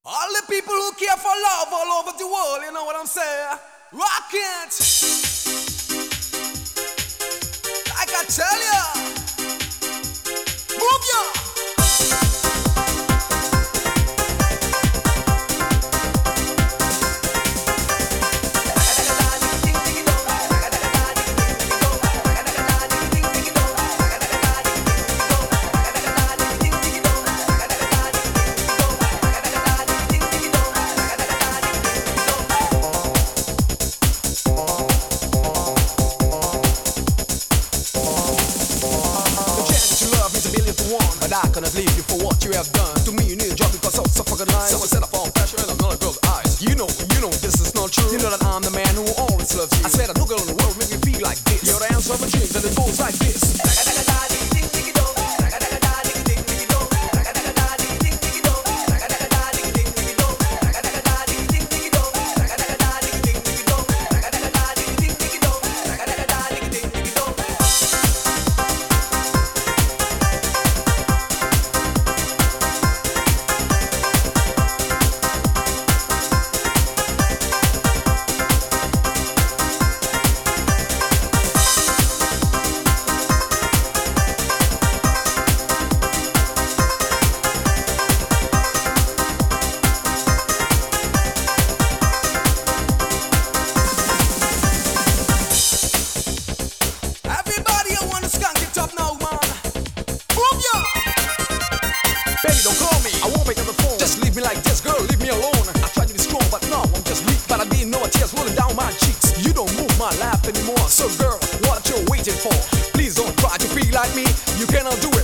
All the people who care for love all over the world, you know what I'm saying? Rock it! Like I tell ya! Move ya! But I cannot leave you for what you have done to me. You need a job because of fucking lies. Someone set up on pressure and I'm gonna close eyes. You know this is not true. You know that I'm the man who always loves you. I swear that no girl in the world make me feel like this. You're the answer of my dreams and it goes like this. Baby, don't call me, I won't pick up the phone. Just leave me like this, girl, leave me alone. I tried to be strong, but no, I'm just weak. But I didn't know a tears rolling down my cheeks. You don't move my life anymore. So girl, what you waiting for? Please don't try to feel like me. You cannot do